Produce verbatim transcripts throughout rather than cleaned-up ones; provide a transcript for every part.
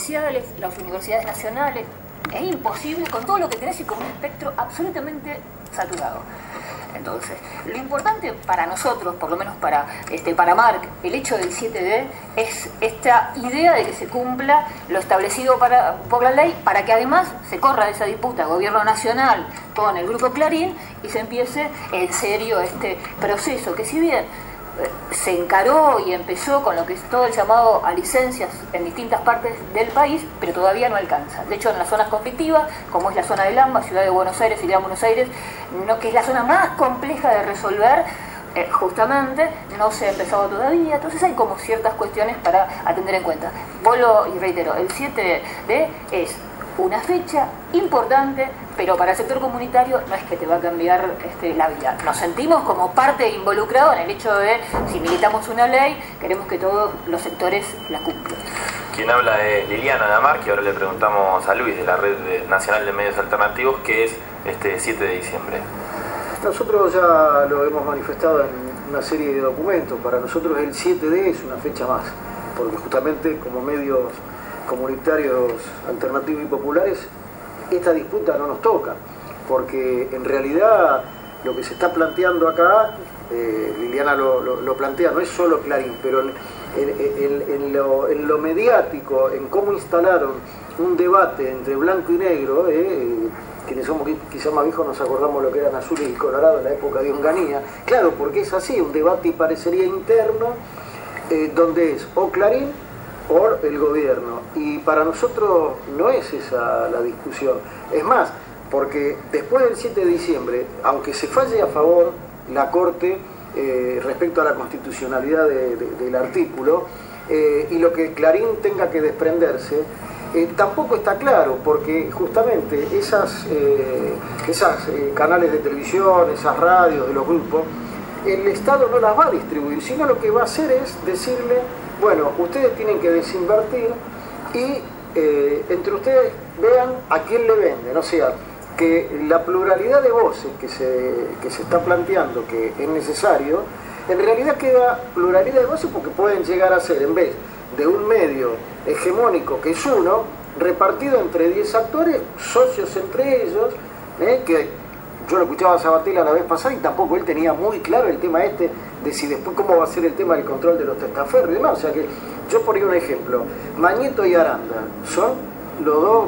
provinciales, las universidades nacionales. Es imposible con todo lo que tenés y con un espectro absolutamente saturado. Entonces, lo importante para nosotros, por lo menos para, este, para Marc, el hecho del siete D es esta idea de que se cumpla lo establecido para, por la ley, para que además se corra de esa disputa gobierno nacional con el Grupo Clarín y se empiece en serio este proceso, que si bien se encaró y empezó con lo que es todo el llamado a licencias en distintas partes del país, pero todavía no alcanza. De hecho, en las zonas conflictivas, como es la zona del AMBA, Ciudad de Buenos Aires y Gran Buenos Aires, no, que es la zona más compleja de resolver, eh, justamente no se ha empezado todavía. Entonces hay como ciertas cuestiones para atender en cuenta. Vuelvo y reitero, el siete D es una fecha importante, pero para el sector comunitario no es que te va a cambiar este, la vida. Nos sentimos como parte involucrada en el hecho de, si militamos una ley, queremos que todos los sectores la cumplan. Quien habla es Liliana Damar, que ahora le preguntamos a Luis de la Red Nacional de Medios Alternativos, ¿qué es este siete de diciembre? Nosotros ya lo hemos manifestado en una serie de documentos. Para nosotros el siete D es una fecha más, porque justamente como medios comunitarios alternativos y populares, esta disputa no nos toca, porque en realidad lo que se está planteando acá, eh, Liliana lo, lo, lo plantea, no es solo Clarín, pero en, en, en, en, lo, en lo mediático, en cómo instalaron un debate entre blanco y negro, eh, quienes somos quizás más viejos nos acordamos lo que eran azules y colorados en la época de Onganía, claro, porque es así, un debate y parecería interno, eh, donde es o Clarín por el gobierno, y para nosotros no es esa la discusión. Es más, porque después del siete de diciembre, aunque se falle a favor la Corte eh, respecto a la constitucionalidad de, de, del artículo, eh, y lo que Clarín tenga que desprenderse, eh, tampoco está claro, porque justamente esas, eh, esas eh, canales de televisión, esas radios de los grupos, el Estado no las va a distribuir, sino lo que va a hacer es decirle: bueno, ustedes tienen que desinvertir y eh, entre ustedes vean a quién le venden. O sea, que la pluralidad de voces que se, que se está planteando que es necesario, en realidad queda pluralidad de voces porque pueden llegar a ser, en vez de un medio hegemónico que es uno, repartido entre diez actores, socios entre ellos, eh, que yo lo escuchaba a Sabatella la vez pasada y tampoco él tenía muy claro el tema este de si después cómo va a ser el tema del control de los testaferros y demás. O sea que yo ponía un ejemplo, Mañeto y Aranda son los dos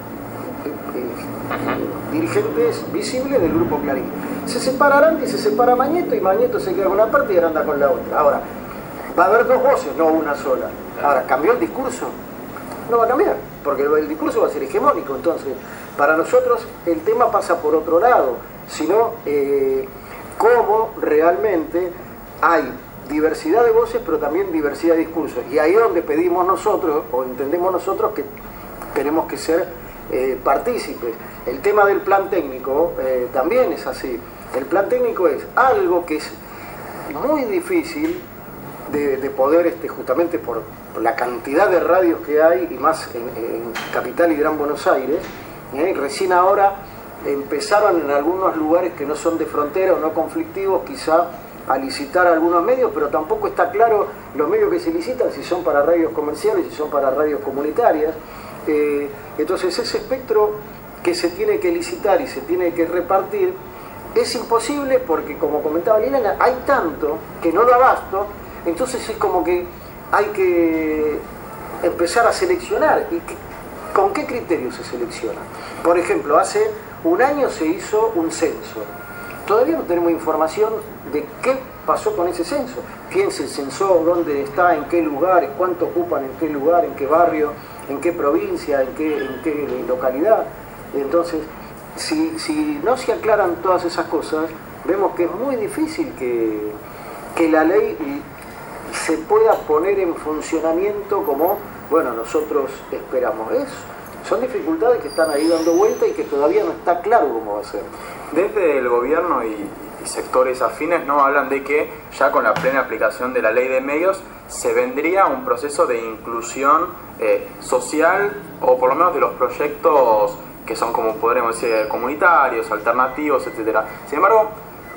eh, eh, dirigentes visibles del Grupo Clarín. Se separa Aranda y se separa Mañeto, y Mañeto se queda con una parte y Aranda con la otra. Ahora, va a haber dos voces, no una sola. Ahora, ¿cambió el discurso? No va a cambiar, porque el discurso va a ser hegemónico. Entonces, para nosotros el tema pasa por otro lado, sino eh, cómo realmente hay diversidad de voces, pero también diversidad de discursos. Y ahí es donde pedimos nosotros, o entendemos nosotros, que tenemos que ser eh, partícipes. El tema del plan técnico eh, también es así. El plan técnico es algo que es muy difícil de, de poder, este, justamente por, por la cantidad de radios que hay, y más en, en Capital y Gran Buenos Aires. ¿eh? Recién ahora empezaron en algunos lugares que no son de frontera o no conflictivos, quizá a licitar algunos medios, pero tampoco está claro los medios que se licitan, si son para radios comerciales, si son para radios comunitarias. Eh, entonces ese espectro que se tiene que licitar y se tiene que repartir es imposible porque, como comentaba Liliana, hay tanto que no da abasto. Entonces es como que hay que empezar a seleccionar. ¿Y qué, con qué criterio se selecciona? Por ejemplo, hace un año se hizo un censo. Todavía no tenemos información de qué pasó con ese censo. ¿Quién se censó? ¿Dónde está? ¿En qué lugares? ¿Cuánto ocupan? ¿En qué lugar? ¿En qué barrio? ¿En qué provincia? ¿En qué, en qué localidad? Entonces, si, si no se aclaran todas esas cosas, vemos que es muy difícil que, que la ley se pueda poner en funcionamiento como, bueno, nosotros esperamos. Es, son dificultades que están ahí dando vuelta y que todavía no está claro cómo va a ser. Desde el gobierno y, y sectores afines no hablan de que ya con la plena aplicación de la ley de medios se vendría un proceso de inclusión eh, social, o por lo menos de los proyectos que son, como podremos decir, comunitarios, alternativos, etcétera. Sin embargo,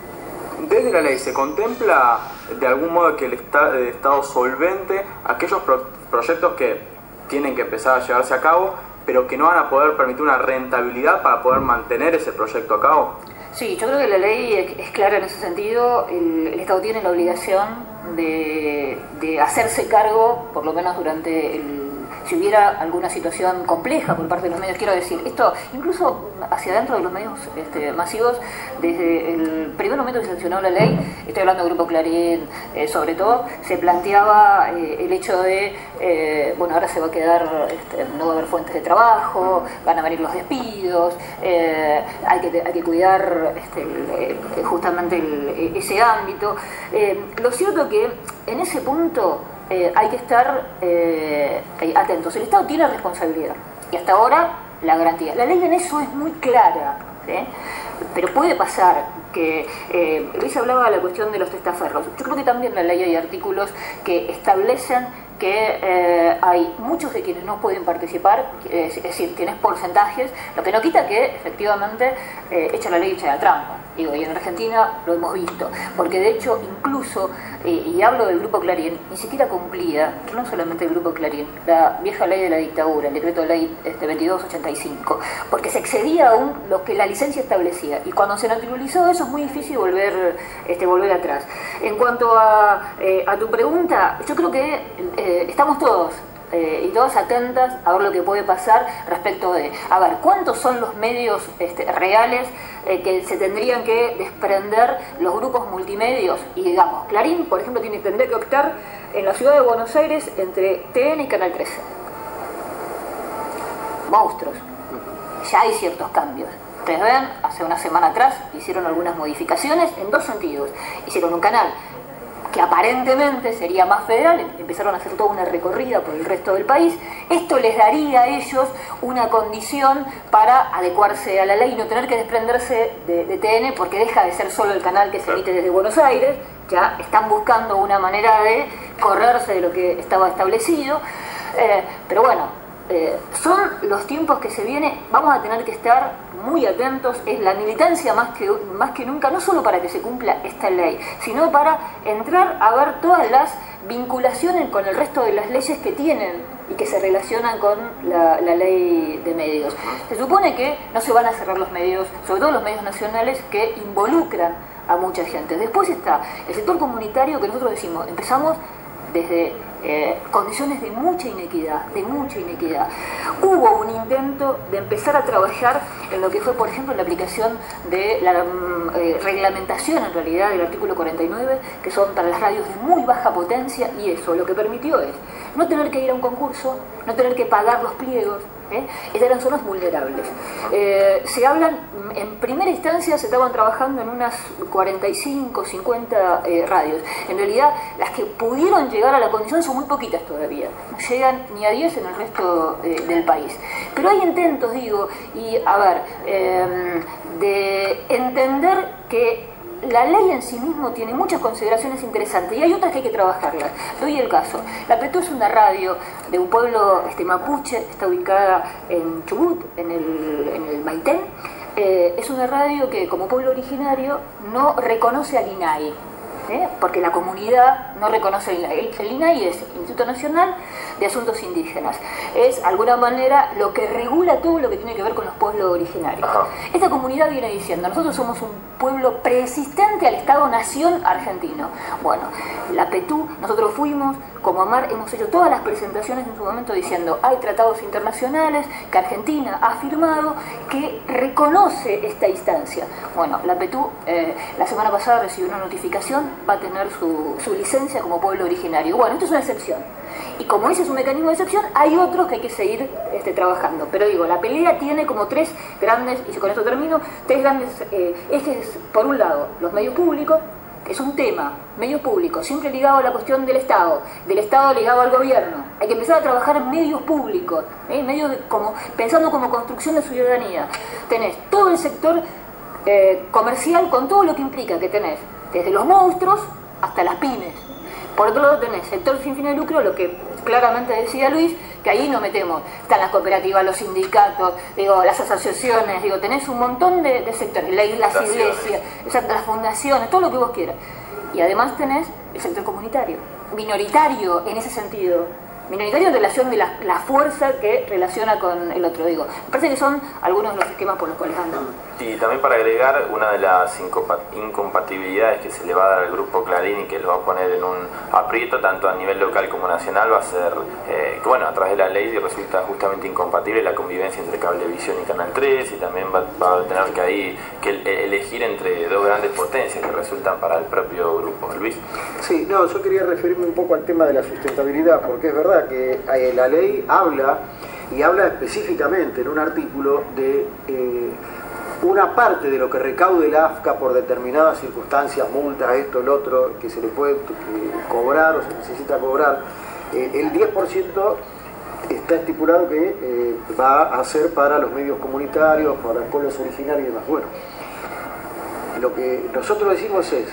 desde la ley se contempla de algún modo que el, esta, el Estado solvente aquellos pro, proyectos que tienen que empezar a llevarse a cabo, pero que no van a poder permitir una rentabilidad para poder mantener ese proyecto a cabo? Sí, yo creo que la ley es, es clara en ese sentido. El, el Estado tiene la obligación de, de hacerse cargo, por lo menos durante el... si hubiera alguna situación compleja por parte de los medios, quiero decir, esto incluso hacia adentro de los medios este, masivos, desde el primer momento que se sancionó la ley, estoy hablando del Grupo Clarín, eh, sobre todo, se planteaba eh, el hecho de, eh, bueno, ahora se va a quedar, este, no va a haber fuentes de trabajo, van a venir los despidos, eh, hay, que, hay que cuidar este, el, el, justamente el, ese ámbito. Eh, lo cierto que en ese punto Eh, hay que estar eh, atentos. El Estado tiene responsabilidad y hasta ahora la garantía. La ley en eso es muy clara, ¿sí? Pero puede pasar que eh, Luis hablaba de la cuestión de los testaferros. Yo creo que también en la ley hay artículos que establecen que eh, hay muchos de quienes no pueden participar, eh, es decir, tienes porcentajes, lo que no quita que efectivamente eh, echa la ley, echa la trampa. Digo, y en Argentina lo hemos visto, porque de hecho incluso, eh, y hablo del Grupo Clarín, ni siquiera cumplía, no solamente el Grupo Clarín, la vieja ley de la dictadura, el decreto de ley este, veintidós ochenta y cinco, porque se excedía aún lo que la licencia establecía, y cuando se naturalizó eso es muy difícil volver, este, volver atrás. En cuanto a, eh, a tu pregunta, yo creo que eh, estamos todos Eh, y todas atentas a ver lo que puede pasar respecto de, a ver, cuántos son los medios este, reales eh, que se tendrían que desprender los grupos multimedios. Y digamos, Clarín, por ejemplo, tiene, tendría que optar en la ciudad de Buenos Aires entre T N y Canal trece. Monstruos. Ya hay ciertos cambios. Ustedes ven, hace una semana atrás hicieron algunas modificaciones en dos sentidos. Hicieron un canal que aparentemente sería más federal, empezaron a hacer toda una recorrida por el resto del país. Esto les daría a ellos una condición para adecuarse a la ley y no tener que desprenderse de, de T N, porque deja de ser solo el canal que se emite desde Buenos Aires, ya están buscando una manera de correrse de lo que estaba establecido, eh, pero bueno, Eh, son los tiempos que se vienen, vamos a tener que estar muy atentos, es la militancia más que, más que nunca, no solo para que se cumpla esta ley, sino para entrar a ver todas las vinculaciones con el resto de las leyes que tienen y que se relacionan con la, la ley de medios. Se supone que no se van a cerrar los medios, sobre todo los medios nacionales que involucran a mucha gente. Después está el sector comunitario, que nosotros decimos, empezamos desde eh, condiciones de mucha inequidad, de mucha inequidad. Hubo un intento de empezar a trabajar en lo que fue, por ejemplo, la aplicación de la eh, reglamentación, en realidad, del artículo cuarenta y nueve, que son para las radios de muy baja potencia, y eso lo que permitió es no tener que ir a un concurso, no tener que pagar los pliegos. ¿Eh? Estas eran zonas vulnerables. Eh, se hablan, en primera instancia se estaban trabajando en unas cuarenta y cinco, cincuenta eh, radios. En realidad, las que pudieron llegar a la condición son muy poquitas todavía. No llegan ni a diez en el resto eh, del país. Pero hay intentos, digo, y a ver, eh, de entender que la ley en sí mismo tiene muchas consideraciones interesantes y hay otras que hay que trabajarlas. Doy el caso. La Petú es una radio de un pueblo este, mapuche, está ubicada en Chubut, en el, en el Maitén. Eh, es una radio que como pueblo originario no reconoce al I N A I, ¿eh? Porque la comunidad no reconoce el I N A I. El I N A I es Instituto Nacional de Asuntos Indígenas. Es, de alguna manera, lo que regula todo lo que tiene que ver con los pueblos originarios. Ajá. Esta comunidad viene diciendo, nosotros somos un pueblo preexistente al Estado-Nación argentino. Bueno, la Petú, nosotros fuimos, como AMAR, hemos hecho todas las presentaciones en su momento diciendo, hay tratados internacionales que Argentina ha firmado que reconoce esta instancia. Bueno, la Petú, eh, la semana pasada recibió una notificación, va a tener su, su licencia como pueblo originario. Bueno, esto es una excepción. Y como ese es un mecanismo de excepción, hay otros que hay que seguir este, trabajando. Pero digo, la pelea tiene como tres grandes, y con esto termino, tres grandes eh, ejes. Por un lado, los medios públicos, que es un tema, medios públicos, siempre ligado a la cuestión del Estado, del Estado ligado al gobierno. Hay que empezar a trabajar en medios públicos, ¿eh? medios de, como, pensando como construcción de ciudadanía. Tenés todo el sector eh, comercial con todo lo que implica que tenés, desde los monstruos hasta las pymes. Por otro lado tenés sector sin fin de lucro, lo que claramente decía Luis, que ahí no metemos, están las cooperativas, los sindicatos, digo, las asociaciones, digo, tenés un montón de, de sectores, las iglesias, las fundaciones, todo lo que vos quieras. Y además tenés el sector comunitario, minoritario en ese sentido, minoritario en relación de la, la fuerza que relaciona con el otro. Digo, me parece que son algunos de los esquemas por los cuales andan. Y también para agregar, una de las incompatibilidades que se le va a dar al grupo Clarín y que lo va a poner en un aprieto tanto a nivel local como nacional va a ser eh, que bueno, a través de la ley resulta justamente incompatible la convivencia entre Cablevisión y Canal tres, y también va, va a tener que ahí que elegir entre dos grandes potencias que resultan para el propio grupo. Luis. Sí, no, yo quería referirme un poco al tema de la sustentabilidad, porque es verdad que eh, la ley habla, y habla específicamente en un artículo de eh, una parte de lo que recaude el A F C A por determinadas circunstancias, multas, esto, el otro, que se le puede eh, cobrar o se necesita cobrar, eh, el diez por ciento está estipulado que eh, va a ser para los medios comunitarios, para los pueblos originarios y demás. Bueno, lo que nosotros decimos es,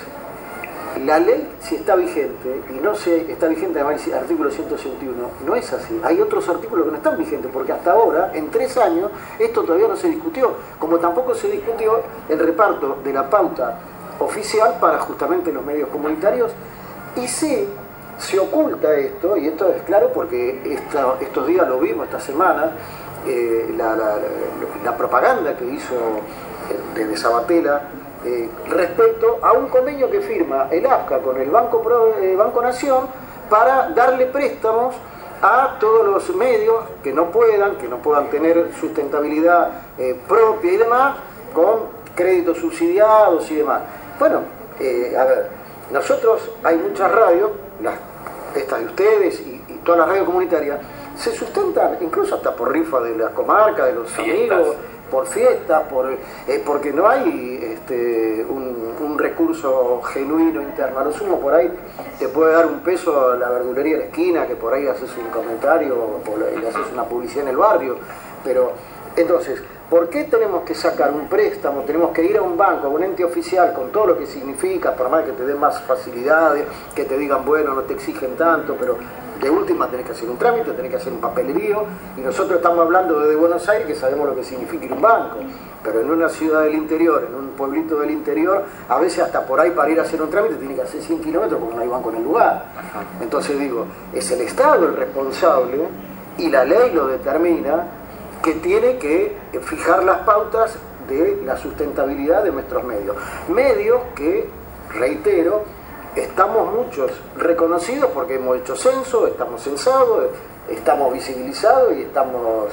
la ley, si está vigente, y no se está vigente además el artículo ciento sesenta y uno, no es así. Hay otros artículos que no están vigentes, porque hasta ahora, en tres años, esto todavía no se discutió, como tampoco se discutió el reparto de la pauta oficial para justamente los medios comunitarios, y sí, se oculta esto, y esto es claro porque esta, estos días lo vimos, esta semana, eh, la, la, la, la propaganda que hizo desde Sabatella, Eh, respecto a un convenio que firma el A F C A con el Banco, Pro, eh, Banco Nación para darle préstamos a todos los medios que no puedan, que no puedan tener sustentabilidad eh, propia y demás, con créditos subsidiados y demás. Bueno, eh, a ver, nosotros hay muchas radios, las, estas de ustedes y, y todas las radios comunitarias, se sustentan incluso hasta por rifa de la comarca, de los Fiestas. amigos, por fiestas, por, eh, porque no hay este, un, un recurso genuino interno. A lo sumo por ahí te puede dar un peso a la verdulería de la esquina, que por ahí haces un comentario o le haces una publicidad en el barrio, pero entonces, ¿por qué tenemos que sacar un préstamo? Tenemos que ir a un banco, a un ente oficial, con todo lo que significa, por más que te den más facilidades, que te digan, bueno, no te exigen tanto, pero de última tenés que hacer un trámite, tenés que hacer un papelerío, y nosotros estamos hablando desde Buenos Aires, que sabemos lo que significa ir a un banco, pero en una ciudad del interior, en un pueblito del interior, a veces hasta por ahí para ir a hacer un trámite tiene que hacer cien kilómetros porque no hay banco en el lugar. Entonces digo, es el Estado el responsable, y la ley lo determina, que tiene que fijar las pautas de la sustentabilidad de nuestros medios. Medios que, reitero, estamos muchos reconocidos porque hemos hecho censo, estamos censados, estamos visibilizados y estamos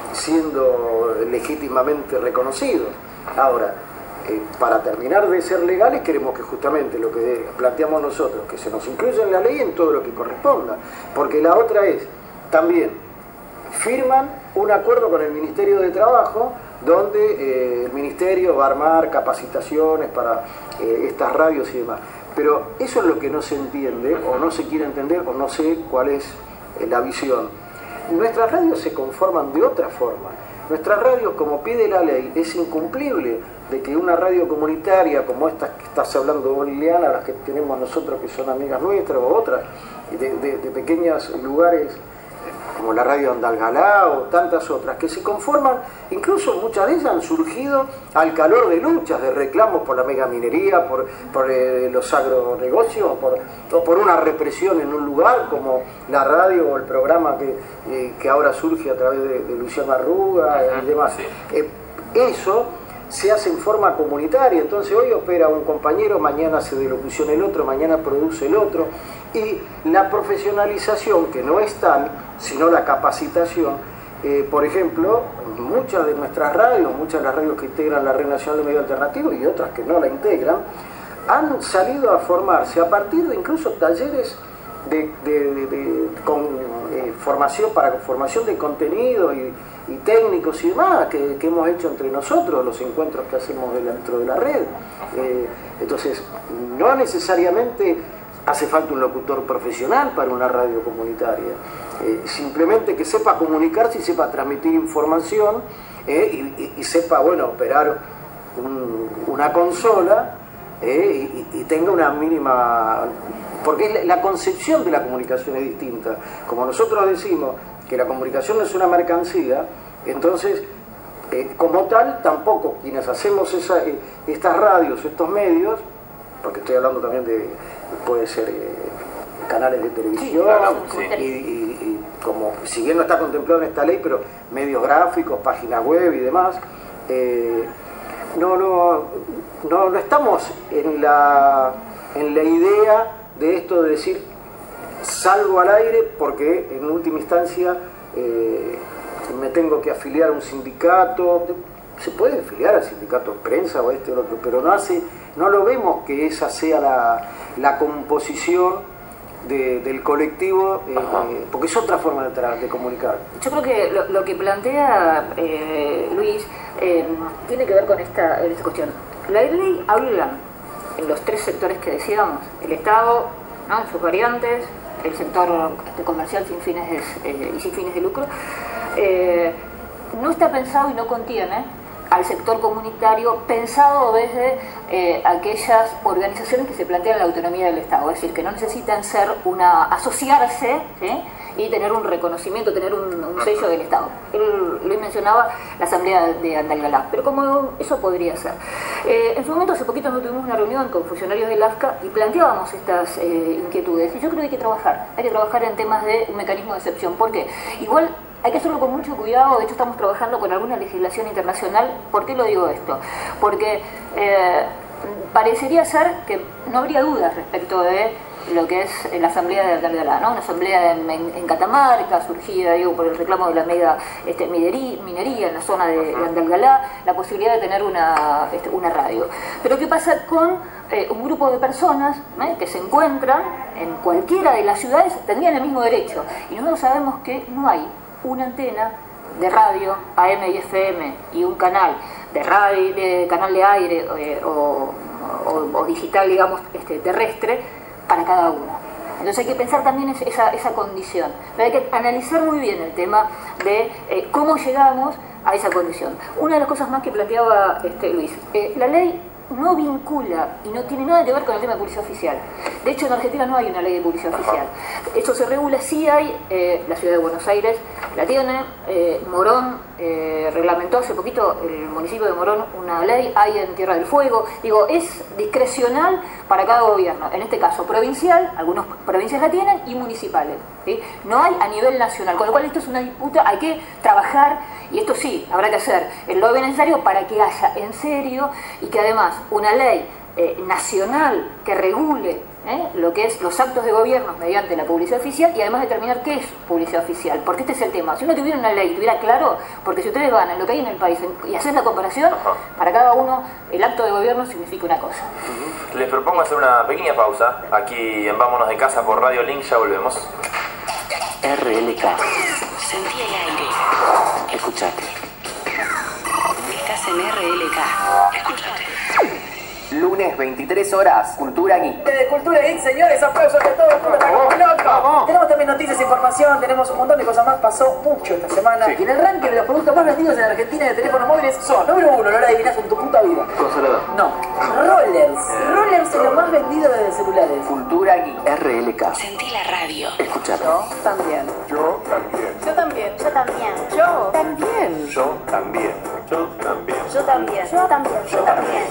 siendo legítimamente reconocidos. Ahora, eh, para terminar de ser legales, queremos que justamente lo que planteamos nosotros, que se nos incluya en la ley en todo lo que corresponda, porque la otra es, también, firman un acuerdo con el Ministerio de Trabajo donde eh, el Ministerio va a armar capacitaciones para eh, estas radios y demás. Pero eso es lo que no se entiende, o no se quiere entender, o no sé cuál es eh, la visión. Nuestras radios se conforman de otra forma. Nuestras radios, como pide la ley, es incumplible de que una radio comunitaria como estas que estás hablando vos, Liliana, las que tenemos nosotros que son amigas nuestras, o otras, de, de, de pequeños lugares, como la radio Andalgalá o tantas otras, que se conforman, incluso muchas de ellas han surgido al calor de luchas, de reclamos por la megaminería, por, por eh, los agronegocios, por, o por una represión en un lugar, como la radio o el programa que, eh, que ahora surge a través de, de Luciano Arruga y demás. Sí. Eh, eso se hace en forma comunitaria, entonces hoy opera un compañero, mañana hace de locución el otro, mañana produce el otro, y la profesionalización, que no es tal, sino la capacitación, eh, por ejemplo, muchas de nuestras radios, muchas de las radios que integran la Red Nacional de Medios Alternativos y otras que no la integran, han salido a formarse a partir de incluso talleres de, de, de, de, con eh, formación para formación de contenido y, y técnicos y demás que, que hemos hecho entre nosotros, los encuentros que hacemos dentro de la red. Eh, entonces, no necesariamente hace falta un locutor profesional para una radio comunitaria, eh, simplemente que sepa comunicarse y sepa transmitir información eh, y, y, y sepa, bueno, operar un, una consola eh, y, y tenga una mínima... Porque la, la concepción de la comunicación es distinta. Como nosotros decimos que la comunicación no es una mercancía, entonces, eh, como tal, tampoco quienes hacemos esa, eh, estas radios, estos medios, porque estoy hablando también de, puede ser, eh, canales de televisión, sí, claro, sí. y, y, y como si bien no está contemplado en esta ley, pero medios gráficos, páginas web y demás, eh, no, no, no, no estamos en la, en la idea de esto de decir salgo al aire porque en última instancia eh, me tengo que afiliar a un sindicato. Se puede afiliar al sindicato de prensa o este o el otro, pero no hace, no lo vemos que esa sea la, la composición de, del colectivo, eh, eh, porque es otra forma de, de comunicar. Yo creo que lo, lo que plantea eh, Luis eh, tiene que ver con esta, esta cuestión. La ley habla en los tres sectores que decíamos, el Estado, ¿no?, en sus variantes, el sector comercial sin fines eh, y sin fines de lucro, eh, no está pensado y no contiene al sector comunitario pensado desde eh, aquellas organizaciones que se plantean la autonomía del Estado, es decir, que no necesitan ser una asociarse, ¿sí?, y tener un reconocimiento, tener un, un sello del Estado. Él, Luis mencionaba la Asamblea de Andalgalá, pero como eso podría ser. Eh, en su momento, hace poquito, nos tuvimos una reunión con funcionarios del AFCA y planteábamos estas eh, inquietudes, y yo creo que hay que trabajar, hay que trabajar en temas de un mecanismo de excepción. ¿Por qué? Igual hay que hacerlo con mucho cuidado, de hecho estamos trabajando con alguna legislación internacional. ¿Por qué lo digo esto? Porque eh, parecería ser que no habría dudas respecto de lo que es la Asamblea de Andalgalá, ¿no? Una asamblea en, en, en Catamarca, surgida, digo, por el reclamo de la mega este, minería, minería en la zona de, de Andalgalá, la posibilidad de tener una, este, una radio. Pero ¿qué pasa con eh, un grupo de personas ¿eh? que se encuentran en cualquiera de las ciudades? Tendrían el mismo derecho, y nosotros sabemos que no hay una antena de radio A M y F M y un canal de radio, de canal de aire eh, o, o, o digital, digamos, este, terrestre para cada uno. Entonces hay que pensar también esa, esa condición, pero hay que analizar muy bien el tema de eh, cómo llegamos a esa condición. Una de las cosas más que planteaba este, Luis, eh, la ley no vincula y no tiene nada que ver con el tema de publicidad oficial. De hecho, en Argentina no hay una ley de publicidad oficial. Esto se regula, sí hay, eh, la ciudad de Buenos Aires la tiene, eh, Morón eh, reglamentó hace poquito, el municipio de Morón, una ley, hay en Tierra del Fuego. Digo, es discrecional para cada gobierno, en este caso provincial, algunas provincias la tienen, y municipales, ¿sí? No hay a nivel nacional, con lo cual esto es una disputa, hay que trabajar, y esto sí, habrá que hacer el lobby necesario para que haya en serio, y que además una ley eh, nacional que regule ¿eh? lo que es los actos de gobierno mediante la publicidad oficial, y además determinar qué es publicidad oficial, porque este es el tema. Si uno tuviera una ley, tuviera claro, porque si ustedes van en lo que hay en el país y hacen la comparación, ajá, para cada uno el acto de gobierno significa una cosa. Uh-huh. Les propongo hacer una pequeña pausa aquí en Vámonos de Casa por Radio Link, ya volvemos. R L K. Sentí el aire. Escuchate. Estás en R L K. Escuchate. Lunes, veintitrés horas, Cultura Geek. De Cultura Geek, señores, aplausos a todos. ¡Vamos! Tenemos también noticias, información, tenemos un montón de cosas más. Pasó mucho esta semana. Sí. Y en el ranking de los productos más vendidos en Argentina de teléfonos móviles son: número uno, no lo adivinás en tu puta vida. Consolador. No. Rollers. Rollers es lo más vendido de celulares. Cultura Geek. R L K. Sentí la radio. Escuchate. Yo también. Yo también. Yo también. Yo también. Yo también. Yo también. Yo también. Yo también. Yo también. Yo también.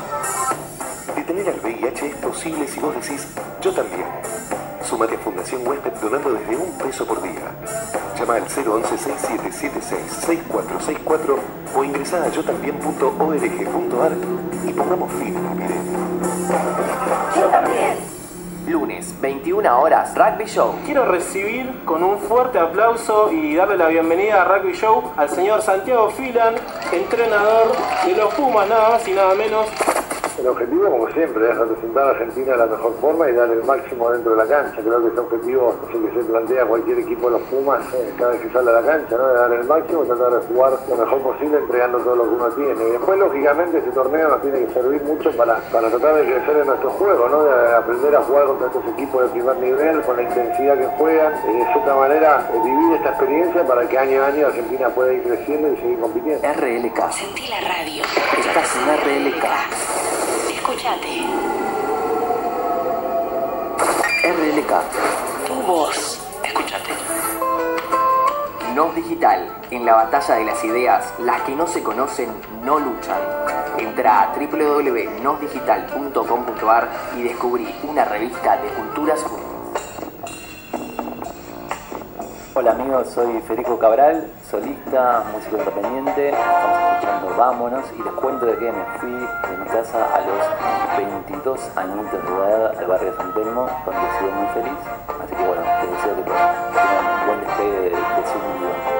Detener al V I H es posible si vos decís yo también. Súmate a Fundación Huésped donando desde un peso por día. Llama al cero once, seis siete siete seis, seis cuatro seis cuatro o ingresá a yo también punto org punto ar y pongamos fin a la epidemia. Yo también. Lunes, veintiuna horas, Rugby Show. Quiero recibir con un fuerte aplauso y darle la bienvenida a Rugby Show al señor Santiago Filan, entrenador de los Pumas, nada más y nada menos. El objetivo, como siempre, es representar a Argentina de la mejor forma y dar el máximo dentro de la cancha. Creo que ese objetivo es el que se plantea cualquier equipo de los Pumas eh, cada vez que sale a la cancha, ¿no? De dar el máximo, tratar de jugar lo mejor posible entregando todo lo que uno tiene. Y después, lógicamente, ese torneo nos tiene que servir mucho para, para tratar de crecer en nuestro juego, ¿no? De aprender a jugar contra estos equipos de primer nivel, con la intensidad que juegan, y de cierta manera eh, vivir esta experiencia para que año a año Argentina pueda ir creciendo y seguir compitiendo. R L K. Sentí la radio. Estás en R L K. Escuchate. R L K. Tu voz. Escuchate. Nos Digital. En la batalla de las ideas, las que no se conocen no luchan. Entra a doble u doble u doble u punto nos digital punto com punto ar y descubrí una revista de culturas. Hola amigos, soy Federico Cabral, solista, músico independiente. Estamos escuchando Vámonos y les cuento de que me fui de mi casa a los veintidós añitos de edad al barrio de San Telmo, donde he sido muy feliz. Así que bueno, les deseo que tengan un buen despegue de, de su vida.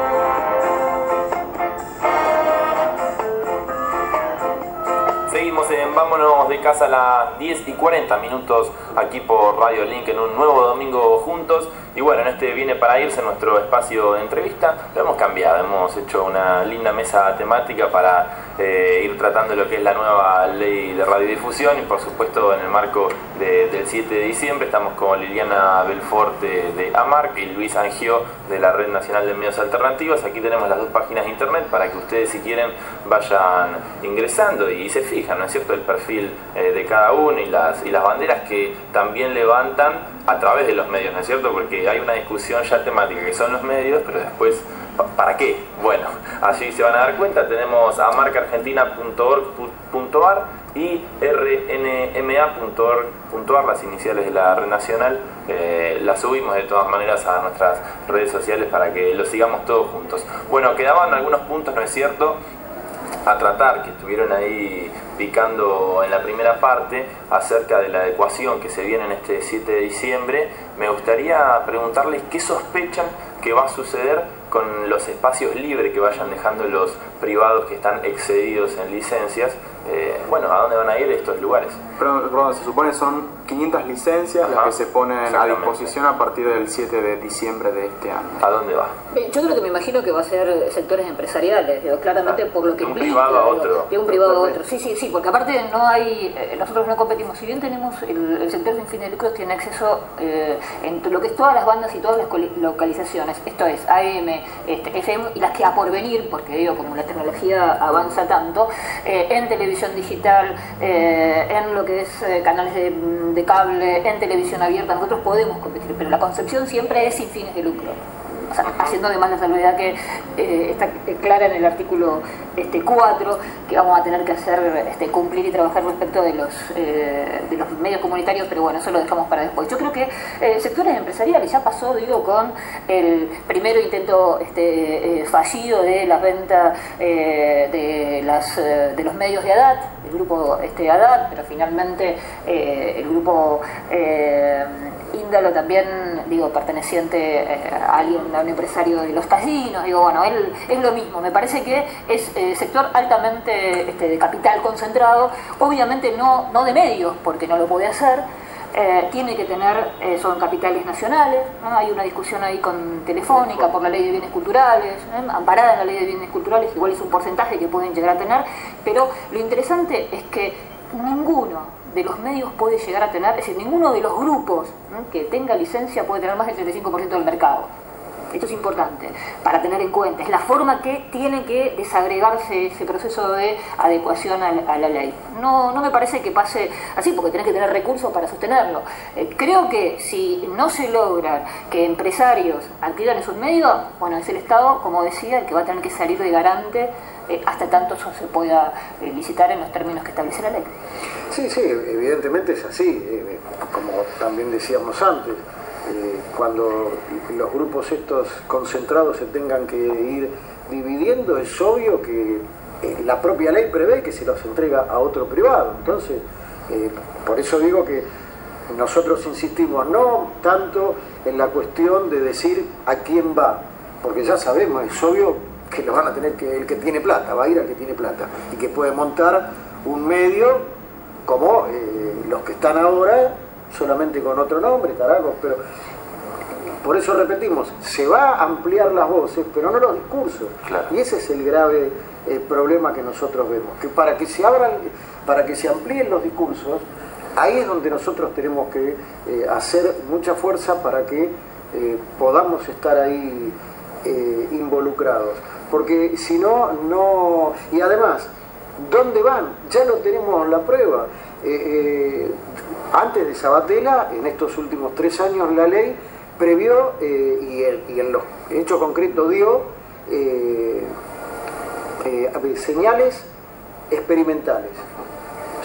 Seguimos en Vámonos de casa a las diez y cuarenta minutos aquí por Radio Link en un nuevo domingo juntos. Y bueno, en este Viene para Irse, nuestro espacio de entrevista, lo hemos cambiado, hemos hecho una linda mesa temática para eh, ir tratando lo que es la nueva ley de radiodifusión y por supuesto en el marco de, del siete de diciembre estamos con Liliana Belforte de, de AMARC y Luis Angió de la Red Nacional de Medios Alternativos. Aquí tenemos las dos páginas de internet para que ustedes si quieren vayan ingresando y se fijan, ¿no es cierto?, el perfil eh, de cada uno y las, y las banderas que también levantan a través de los medios, ¿no es cierto? Porque hay una discusión ya temática que son los medios, pero después, ¿para qué? Bueno, allí se van a dar cuenta, tenemos a amarc argentina punto org punto ar y r n m a punto org punto ar, las iniciales de la Red Nacional. Eh, las subimos de todas maneras a nuestras redes sociales para que lo sigamos todos juntos. Bueno, quedaban algunos puntos, ¿no es cierto?, a tratar, que estuvieron ahí picando en la primera parte acerca de la adecuación que se viene en este siete de diciembre. Me gustaría preguntarles qué sospechan que va a suceder con los espacios libres que vayan dejando los privados que están excedidos en licencias. Eh, bueno, ¿a dónde van a ir estos lugares? Pero, pero se supone son quinientas licencias Ajá, las que se ponen a disposición a partir del siete de diciembre de este año. ¿A dónde va? Yo creo que me imagino que va a ser sectores empresariales, digo, claramente por lo que de un implica. privado a otro. De un privado a otro, sí, sí, sí, porque aparte no hay, eh, nosotros no competimos, si bien tenemos, el, el sector sin fin de lucro tiene acceso eh, en lo que es todas las bandas y todas las localizaciones, esto es A M, este, F M y las que a por venir, porque digo, como la tecnología avanza tanto, eh, en televisión digital, eh, en lo que es eh, canales de, de cable, en televisión abierta, nosotros podemos competir, pero la concepción siempre es sin fines de lucro. O sea, haciendo además la salvedad que eh, está clara en el artículo este, cuatro, que vamos a tener que hacer este, cumplir y trabajar respecto de los, eh, de los medios comunitarios, pero bueno, eso lo dejamos para después. Yo creo que eh, sectores empresariales ya pasó, digo, con el primero intento este, eh, fallido de la venta eh, de, las, eh, de los medios de ADAT, el grupo este, ADAT, pero finalmente eh, el grupo eh, Índalo también, digo, perteneciente eh, a alguien, a un empresario de los casinos, digo, bueno, él es lo mismo, me parece que es eh, sector altamente este, de capital concentrado, obviamente no, no de medios, porque no lo puede hacer, eh, tiene que tener, eh, son capitales nacionales, ¿no? Hay una discusión ahí con Telefónica por la ley de bienes culturales, ¿eh? amparada en la ley de bienes culturales, igual es un porcentaje que pueden llegar a tener, pero lo interesante es que ninguno de los medios puede llegar a tener, es decir, ninguno de los grupos ¿no? que tenga licencia puede tener más del treinta y cinco por ciento del mercado. Esto es importante para tener en cuenta, es la forma que tiene que desagregarse ese proceso de adecuación a la, a la ley. No, no me parece que pase así, porque tenés que tener recursos para sostenerlo. Eh, creo que si no se logra que empresarios adquieran esos medios, bueno, es el Estado, como decía, el que va a tener que salir de garante eh, hasta tanto eso se pueda eh, licitar en los términos que establece la ley. Sí, sí, evidentemente es así, eh, como también decíamos antes. Eh, cuando los grupos estos concentrados se tengan que ir dividiendo, es obvio que eh, la propia ley prevé que se los entrega a otro privado. Entonces, eh, por eso digo que nosotros insistimos no tanto en la cuestión de decir a quién va, porque ya sabemos, es obvio que lo van a tener que, el que tiene plata, va a ir al que tiene plata, y que puede montar un medio como eh, los que están ahora, solamente con otro nombre, carajos, pero por eso repetimos, se va a ampliar las voces, pero no los discursos. Claro. Y ese es el grave eh, problema que nosotros vemos, que para que se abran, para que se amplíen los discursos, ahí es donde nosotros tenemos que eh, hacer mucha fuerza para que eh, podamos estar ahí eh, involucrados. Porque si no, no... Y además, ¿dónde van? Ya no tenemos la prueba. Eh, eh, antes de Sabatella, en estos últimos tres años, la ley previó eh, y, el, y en los hechos concretos dio eh, eh, señales experimentales.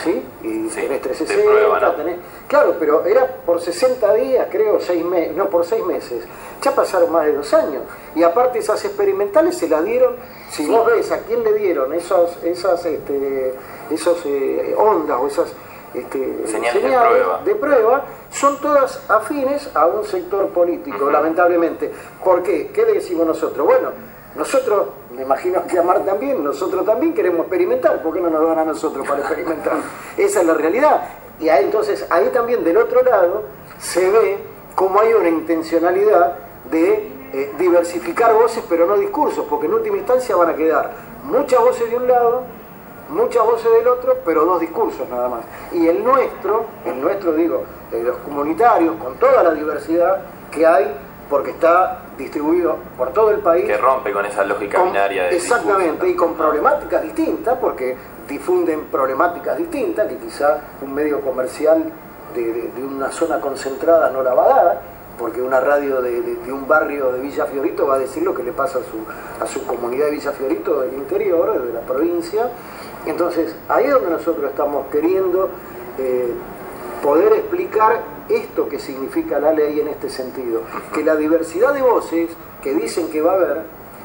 ¿sí? Y sí, tenés trescientos de sesenta, prueba, ¿no? tenés... Claro, pero era por sesenta días, creo, seis meses, no, por seis meses. Ya pasaron más de dos años. Y aparte esas experimentales se las dieron, si sí. vos ves a quién le dieron esos, esas este, esos eh, ondas o esas este, señales, señales de, prueba. de prueba, son todas afines a un sector político, uh-huh. lamentablemente. ¿Por qué? ¿Qué decimos nosotros? Bueno, nosotros, me imagino que Amar también, nosotros también queremos experimentar, ¿por qué no nos dan a nosotros para experimentar? Esa es la realidad. Y ahí, entonces, ahí también del otro lado se ve cómo hay una intencionalidad de eh, diversificar voces, pero no discursos, porque en última instancia van a quedar muchas voces de un lado, muchas voces del otro, pero dos discursos nada más. Y el nuestro, el nuestro digo, de los comunitarios, con toda la diversidad que hay, porque está distribuido por todo el país. Que rompe con esa lógica con, binaria de exactamente, y con problemáticas distintas, porque difunden problemáticas distintas, que quizá un medio comercial de, de, de una zona concentrada no la va a dar, porque una radio de, de, de un barrio de Villa Fiorito va a decir lo que le pasa a su, a su comunidad de Villa Fiorito del interior, de la provincia. Entonces, ahí es donde nosotros estamos queriendo eh, poder explicar esto que significa la ley en este sentido, que la diversidad de voces que dicen que va a haber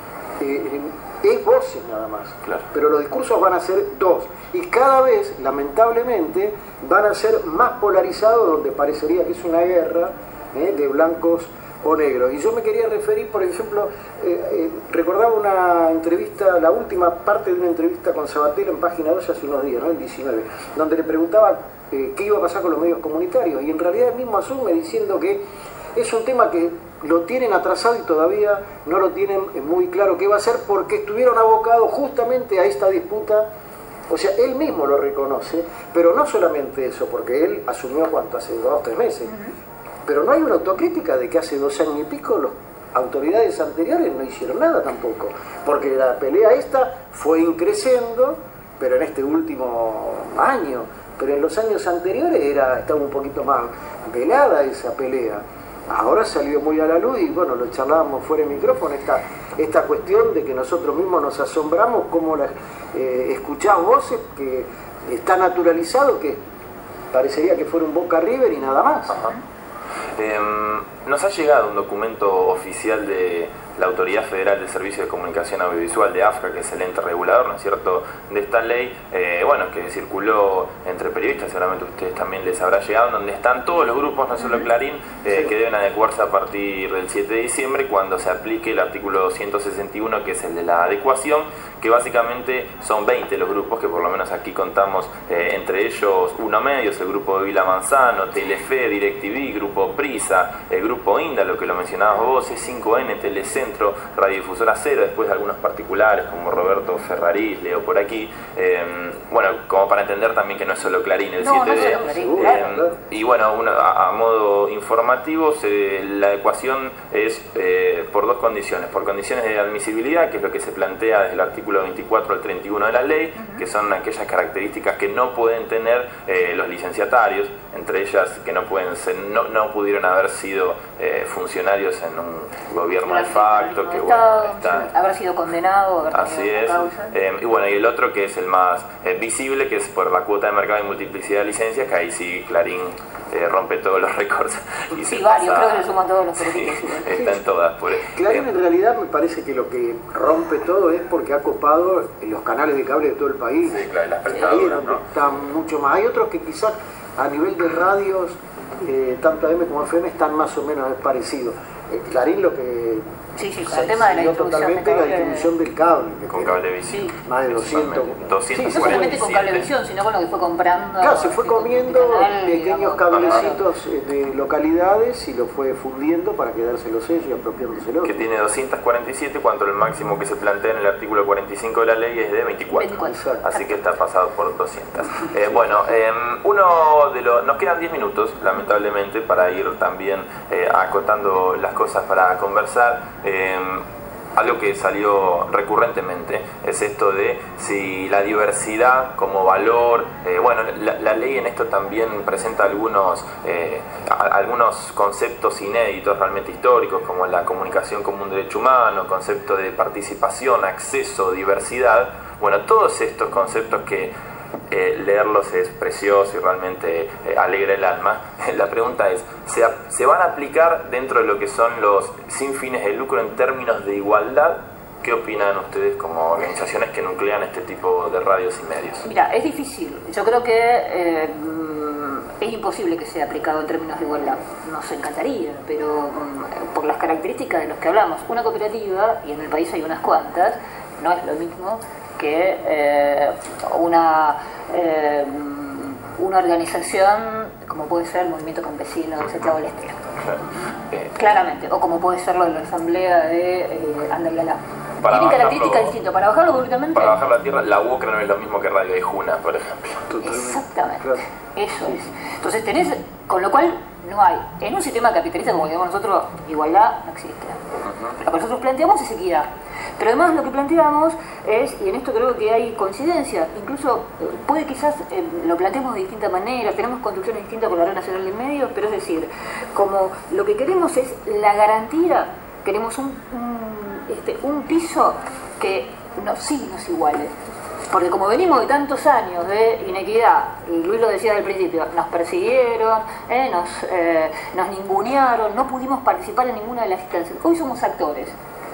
eh, es voces nada más, claro. pero los discursos van a ser dos, y cada vez, lamentablemente, van a ser más polarizados, donde parecería que es una guerra eh, de blancos o negros. Y yo me quería referir, por ejemplo, eh, eh, recordaba una entrevista, la última parte de una entrevista con Sabatel en Página doce hace unos días, ¿no? El diecinueve, donde le preguntaba eh, qué iba a pasar con los medios comunitarios, y en realidad él mismo asume diciendo que es un tema que lo tienen atrasado y todavía no lo tienen muy claro qué va a hacer, porque estuvieron abocados justamente a esta disputa. O sea, él mismo lo reconoce, pero no solamente eso, porque él asumió cuánto, hace dos o tres meses, uh-huh. pero no hay una autocrítica de que hace dos años y pico las autoridades anteriores no hicieron nada tampoco, porque la pelea esta fue increciendo, pero en este último año, pero en los años anteriores era, estaba un poquito más velada esa pelea. Ahora salió muy a la luz y bueno, lo charlábamos fuera de micrófono, esta, esta cuestión de que nosotros mismos nos asombramos cómo las, eh, escuchamos voces que está naturalizado, que parecería que fuera un Boca River y nada más. Ajá. Eh, nos ha llegado un documento oficial de la Autoridad Federal del Servicio de Comunicación Audiovisual de AFCA, que es el ente regulador, ¿no es cierto?, de esta ley, eh, bueno, que circuló entre periodistas, seguramente a ustedes también les habrá llegado, donde están todos los grupos, no solo Clarín, eh, sí. que deben adecuarse a partir del siete de diciembre, cuando se aplique el artículo doscientos sesenta y uno, que es el de la adecuación, que básicamente son veinte los grupos, que por lo menos aquí contamos, eh, entre ellos Uno Medios, el grupo de Vila Manzano, Telefe, DirecTV, Grupo Prisa, el grupo Inda, lo que lo mencionabas vos, C cinco N, Telecentro, Radiodifusora Cero, después algunos particulares como Roberto Ferraris, leo por aquí, eh, bueno, como para entender también que no es solo Clarín el no, siete de, no es Clarín, eh, claro. y bueno, una, a, a modo informativo, se, la adecuación es eh, por dos condiciones, por condiciones de admisibilidad, que es lo que se plantea desde el artículo veinticuatro al treinta y uno de la ley, uh-huh. que son aquellas características que no pueden tener eh, los licenciatarios, entre ellas que no pueden ser, no, no pudieron haber sido eh, funcionarios en un gobierno de facto, que bueno, está, haber sido condenado, haber así es, eh, y bueno, y el otro que es el más eh, visible, que es por la cuota de mercado y multiplicidad de licencias, que ahí sí Clarín eh, rompe todos los récords y sí, se varios, pasa, creo que le suman todos los periodistas. Sí, está en todas. Por, Clarín eh, en realidad me parece que lo que rompe todo es porque ha copado los canales de cable de todo el país. Sí, claro, las ahí es prestadoras, donde ¿no? están mucho más. Hay otros que quizás a nivel de radios, eh, tanto A M como F M, están más o menos parecidos. Eh, Clarín lo que sí, sí, con el tema de la distribución totalmente de la distribución del cable. Con Cablevisión. Sí. Más de doscientos. doscientos Sí, no solamente con Cablevisión, sino con lo que fue comprando. Claro, se fue comiendo canal, pequeños digamos, cablecitos de localidades y lo fue fundiendo para quedárselos ellos y apropiándoselos. Que tiene doscientos cuarenta y siete, cuando el máximo que se plantea en el artículo cuarenta y cinco de la ley es de veinticuatro. veinticuatro. Así que está pasado por doscientos. Eh, bueno, eh, uno de los... Nos quedan diez minutos, lamentablemente, para ir también eh, acotando las cosas para conversar. Eh, Algo que salió recurrentemente es esto de si la diversidad como valor, eh, bueno, la, la ley en esto también presenta algunos, eh, a, algunos conceptos inéditos, realmente históricos, como la comunicación como un derecho humano, concepto de participación, acceso, diversidad. Bueno, todos estos conceptos que eh, leerlos es precioso y realmente eh, alegra el alma. La pregunta es, ¿se, ¿se van a aplicar dentro de lo que son los sin fines de lucro en términos de igualdad? ¿Qué opinan ustedes como organizaciones que nuclean este tipo de radios y medios? Mira, es difícil. Yo creo que eh, es imposible que sea aplicado en términos de igualdad. Nos encantaría, pero um, por las características de los que hablamos, una cooperativa, y en el país hay unas cuantas, no es lo mismo que eh, una, eh, una organización como puede ser el Movimiento Campesino de Santiago del Estero. Eh, Claramente, o como puede ser lo de la Asamblea de eh, Andayalá. Tienen características distintas. Para bajarlo públicamente. Para bajar la tierra, la U O C R A no es lo mismo que Radio de Juna, por ejemplo. Exactamente. Claro. Eso es. Entonces tenés, con lo cual no hay. En un sistema capitalista como digamos nosotros, igualdad no existe. Uh-huh. Lo que nosotros planteamos es equidad. Pero además lo que planteamos es, y en esto creo que hay coincidencia, incluso puede quizás eh, lo planteemos de distinta manera, tenemos construcciones distintas con la Red Nacional de Medios, pero es decir, como lo que queremos es la garantía, queremos un, un, este, un piso que nos, sí nos iguale. Porque como venimos de tantos años de inequidad, y Luis lo decía al principio, nos persiguieron, eh, nos, eh, nos ningunearon, no pudimos participar en ninguna de las instancias. Hoy somos actores,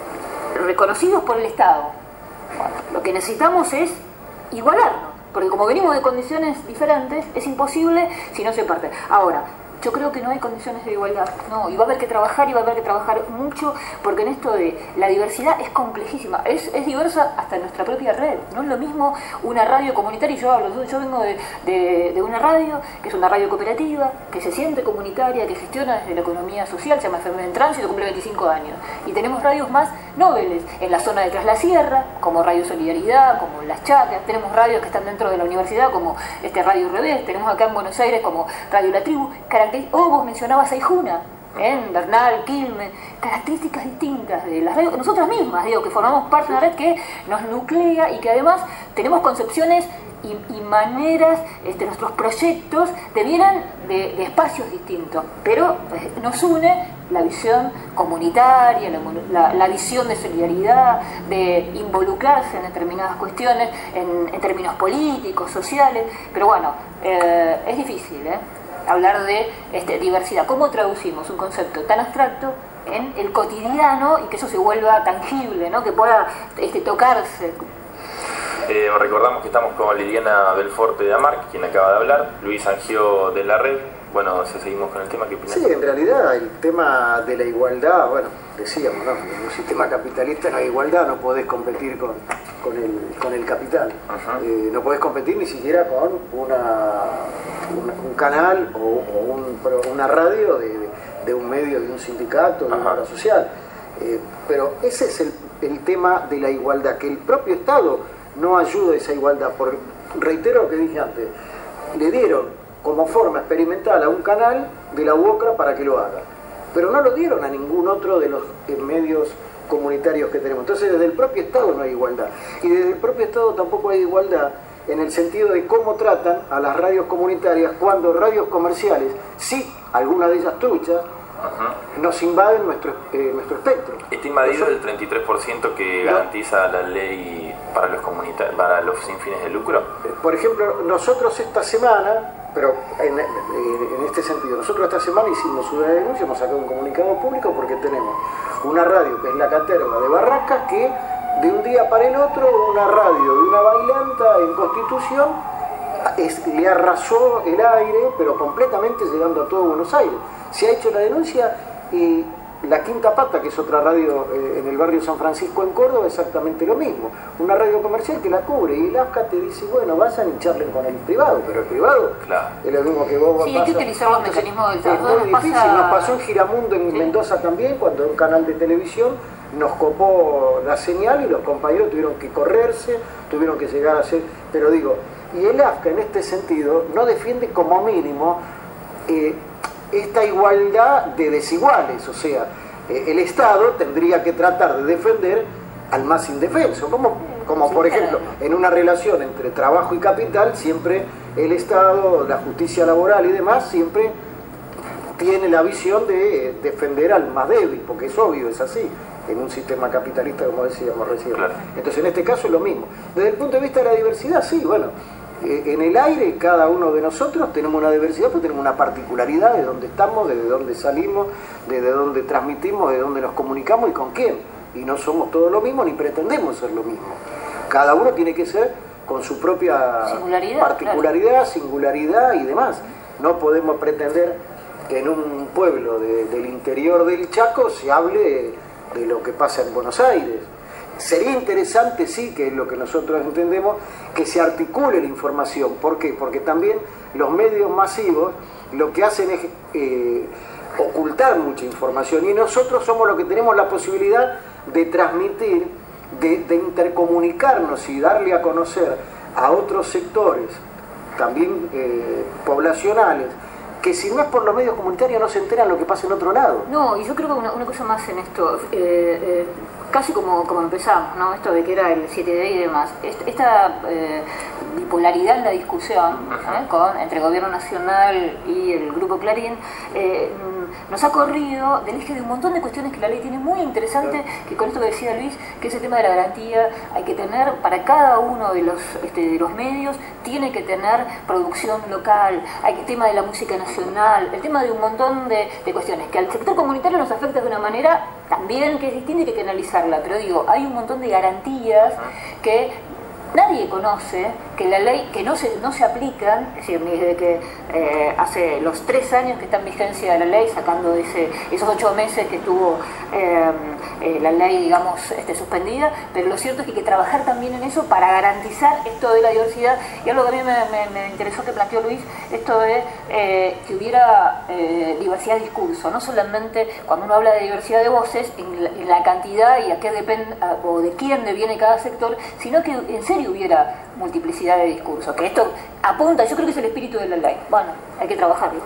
reconocidos por el Estado. Bueno, lo que necesitamos es igualarnos, porque como venimos de condiciones diferentes, es imposible si no se parte. Ahora, yo creo que no hay condiciones de igualdad, no, y va a haber que trabajar y va a haber que trabajar mucho, porque en esto de la diversidad es complejísima, es, es diversa hasta en nuestra propia red. No es lo mismo una radio comunitaria, y yo hablo, yo, yo vengo de, de, de una radio que es una radio cooperativa, que se siente comunitaria, que gestiona desde la economía social, se llama F M en Tránsito, cumple veinticinco años, y tenemos radios más nobles en la zona de Tras la Sierra, como Radio Solidaridad, como Las Chacras, tenemos radios que están dentro de la universidad, como este Radio Revés, tenemos acá en Buenos Aires como Radio La Tribu, o vos mencionabas a Ijuna, en Bernal, Quilmes, características distintas de las radios, nosotras mismas, digo, que formamos parte de una red que nos nuclea y que además tenemos concepciones y, y maneras, este, nuestros proyectos debieran de, de espacios distintos, pero eh, nos une la visión comunitaria, la, la, la visión de solidaridad, de involucrarse en determinadas cuestiones, en, en términos políticos, sociales, pero bueno, eh, es difícil, ¿eh? hablar de este, diversidad. ¿Cómo traducimos un concepto tan abstracto en el cotidiano y que eso se vuelva tangible, ¿no? Que pueda este, tocarse? Eh, recordamos que estamos con Liliana Belforte de AMARC, quien acaba de hablar, Luis Angio de la Red. Bueno, si seguimos con el tema, ¿qué opinas? Sí, en realidad el tema de la igualdad, bueno, decíamos, ¿no? En un sistema capitalista no hay igualdad, no podés competir con, con, el, con el capital. Uh-huh. eh, no podés competir ni siquiera con una, una un canal o, o un, una radio de, de un medio, de un sindicato, de una obra social. Eh, pero ese es el, el tema de la igualdad, que el propio Estado no ayuda a esa igualdad. Por, reitero lo que dije antes, le dieron como forma experimental a un canal de la U O C R A para que lo haga, pero no lo dieron a ningún otro de los medios comunitarios que tenemos. Entonces desde el propio Estado no hay igualdad, y desde el propio Estado tampoco hay igualdad en el sentido de cómo tratan a las radios comunitarias cuando radios comerciales, sí, algunas de ellas truchas, uh-huh. nos invaden nuestro, eh, nuestro espectro. Está invadido el treinta y tres por ciento que no. garantiza la ley para los comunitarios, para los sin fines de lucro. Por ejemplo, nosotros esta semana, pero en, en este sentido, nosotros esta semana hicimos una denuncia, hemos sacado un comunicado público porque tenemos una radio que es la Caterva de Barracas, que de un día para el otro una radio de una bailanta en Constitución es, le arrasó el aire, pero completamente llegando a todo Buenos Aires. Se ha hecho la denuncia y La Quinta Pata, que es otra radio eh, en el barrio San Francisco en Córdoba, exactamente lo mismo. Una radio comercial que la cubre y el A F C A te dice, bueno, vayan y charlen con el privado, pero el privado claro. es lo mismo que vos. Sí, hay que utilizar los mecanismos del Estado. Es muy difícil, pasa... nos pasó en Giramundo, en sí. Mendoza también, cuando un canal de televisión nos copó la señal y los compañeros tuvieron que correrse, tuvieron que llegar a hacer, pero digo, y el A F C A en este sentido no defiende como mínimo eh, esta igualdad de desiguales, o sea, eh, el Estado tendría que tratar de defender al más indefenso, como, como por ejemplo en una relación entre trabajo y capital, siempre el Estado, la justicia laboral y demás, siempre tiene la visión de defender al más débil, porque es obvio, es así, en un sistema capitalista, como decíamos recién. Claro. Entonces en este caso es lo mismo. Desde el punto de vista de la diversidad, sí, bueno, Eh, en el aire, cada uno de nosotros tenemos una diversidad, pero tenemos una particularidad de dónde estamos, desde dónde salimos, desde dónde transmitimos, de dónde nos comunicamos y con quién. Y no somos todos lo mismo, ni pretendemos ser lo mismo. Cada uno tiene que ser con su propia singularidad, particularidad, claro. singularidad y demás. No podemos pretender que en un pueblo de, del interior del Chaco se hable de, de lo que pasa en Buenos Aires. Sería interesante, sí, que es lo que nosotros entendemos, que se articule la información. ¿Por qué? Porque también los medios masivos lo que hacen es eh, ocultar mucha información y nosotros somos los que tenemos la posibilidad de transmitir, de, de intercomunicarnos y darle a conocer a otros sectores, también eh, poblacionales, que si no es por los medios comunitarios no se enteran lo que pasa en otro lado. No, y yo creo que una, una cosa más en esto, eh, eh, casi como, como empezamos, ¿no? Esto de que era el siete D y demás, esta eh, bipolaridad en la discusión ¿eh? con, entre el gobierno nacional y el grupo Clarín, eh, nos ha corrido del eje de un montón de cuestiones que la ley tiene muy interesante, que con esto que decía Luis, que es el tema de la garantía, hay que tener para cada uno de los, este, de los medios, tiene que tener producción local, hay el tema de la música nacional, el tema de un montón de, de cuestiones, que al sector comunitario nos afecta de una manera también que es distinta y que hay que analizarla, pero digo, hay un montón de garantías que nadie conoce, que la ley, que no se, no se aplican, es decir, desde que eh, hace los tres años que está en vigencia de la ley, sacando ese, esos ocho meses que estuvo eh, eh, la ley, digamos, este, suspendida, pero lo cierto es que hay que trabajar también en eso para garantizar esto de la diversidad, y algo que a mí me, me, me interesó que planteó Luis, esto de eh, que hubiera eh, diversidad de discurso, no solamente cuando uno habla de diversidad de voces, en la, en la cantidad y a qué depende, o de quién deviene cada sector, sino que en serio hubiera multiplicidad de discursos, que esto apunta, yo creo que es el espíritu de la ley. Bueno, hay que trabajarlo.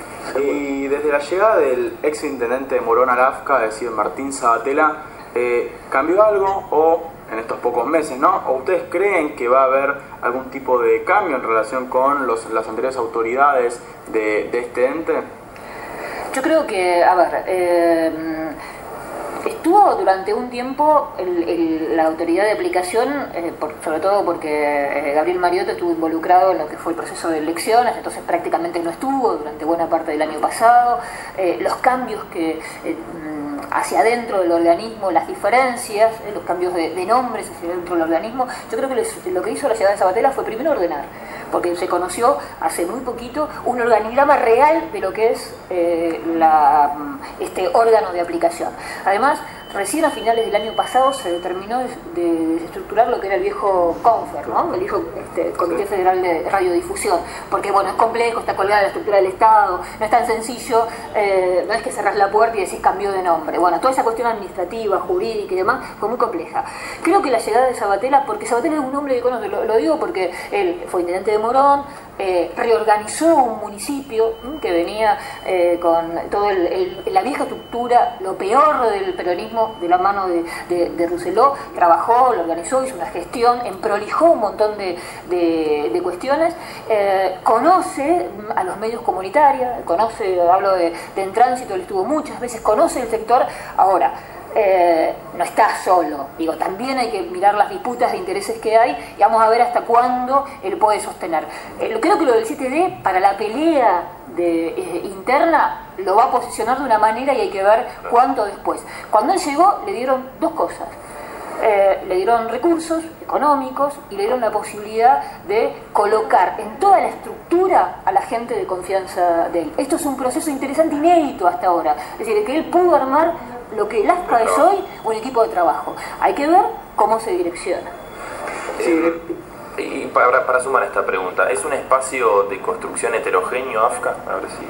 Y desde la llegada del ex intendente de Morón a la A F C A, es decir, Martín Sabatella, eh, ¿cambió algo o en estos pocos meses, no? ¿O ustedes creen que va a haber algún tipo de cambio en relación con los, las anteriores autoridades de, de este ente? Yo creo que, a ver, eh, estuvo durante un tiempo el, el, la autoridad de aplicación, eh, por, sobre todo porque eh, Gabriel Mariotto estuvo involucrado en lo que fue el proceso de elecciones, entonces prácticamente no estuvo durante buena parte del año pasado. Eh, los cambios que eh, hacia adentro del organismo, las diferencias, eh, los cambios de, de nombres hacia adentro del organismo, yo creo que les, lo que hizo la llegada de Sabatella fue primero ordenar, porque se conoció hace muy poquito un organigrama real de lo que es eh, la, este órgano de aplicación. Además, recién a finales del año pasado se determinó de, de desestructurar lo que era el viejo CONFER, ¿no? El viejo este, Comité Federal de Radiodifusión, porque bueno, es complejo, está colgada de la estructura del Estado, no es tan sencillo, eh, no es que cerrás la puerta y decís cambio de nombre. Bueno, toda esa cuestión administrativa, jurídica y demás fue muy compleja. Creo que la llegada de Sabatella, porque Sabatella es un hombre que conoce, lo, lo digo porque él fue intendente de Morón, eh, reorganizó un municipio ¿m? que venía eh, con toda la vieja estructura, lo peor del peronismo de la mano de, de, de Rousselot, trabajó, lo organizó, hizo una gestión, emprolijó un montón de, de, de cuestiones, eh, conoce a los medios comunitarios, conoce, hablo de, de En Tránsito, él estuvo muchas veces, conoce el sector. Ahora, Eh, no está solo, digo, también hay que mirar las disputas de intereses que hay y vamos a ver hasta cuándo él puede sostener. Eh, creo que lo del siete D para la pelea de, eh, interna lo va a posicionar de una manera y hay que ver cuánto después. Cuando él llegó le dieron dos cosas. Eh, le dieron recursos económicos y le dieron la posibilidad de colocar en toda la estructura a la gente de confianza de él. Esto es un proceso interesante, inédito hasta ahora. Es decir, que él pudo armar lo que el A F C A es hoy, un equipo de trabajo. Hay que ver cómo se direcciona. Sí, y para, para sumar a esta pregunta, ¿es un espacio de construcción heterogéneo A F C A? A ver si...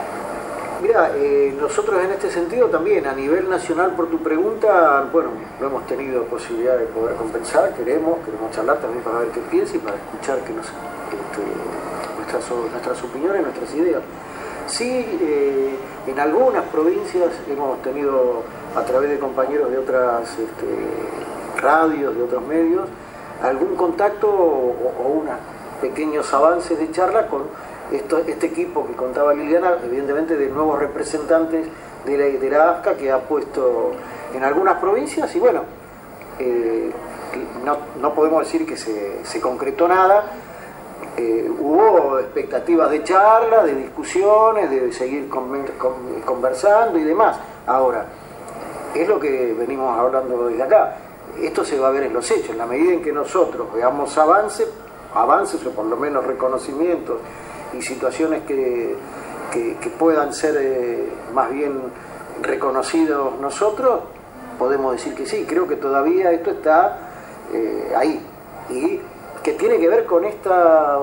Mira, eh, nosotros en este sentido también, a nivel nacional, por tu pregunta, bueno, no hemos tenido posibilidad de poder compensar, queremos, queremos charlar también para ver qué piensa y para escuchar que nos, este, nuestras, nuestras opiniones, nuestras ideas. Sí, eh, en algunas provincias hemos tenido, a través de compañeros de otras este, radios, de otros medios, algún contacto o, o unos pequeños avances de charla con esto, este equipo que contaba Liliana, evidentemente de nuevos representantes de la, de la A F C A que ha puesto en algunas provincias y bueno, eh, no, no podemos decir que se, se concretó nada. eh, hubo expectativas de charla, de discusiones, de seguir con, con, conversando y demás. Ahora, es lo que venimos hablando desde acá. Esto se va a ver en los hechos, en la medida en que nosotros veamos avances, avances o por lo menos reconocimientos y situaciones que, que, que puedan ser eh, más bien reconocidos nosotros, podemos decir que sí. Creo que todavía esto está eh, ahí, y que tiene que ver con esta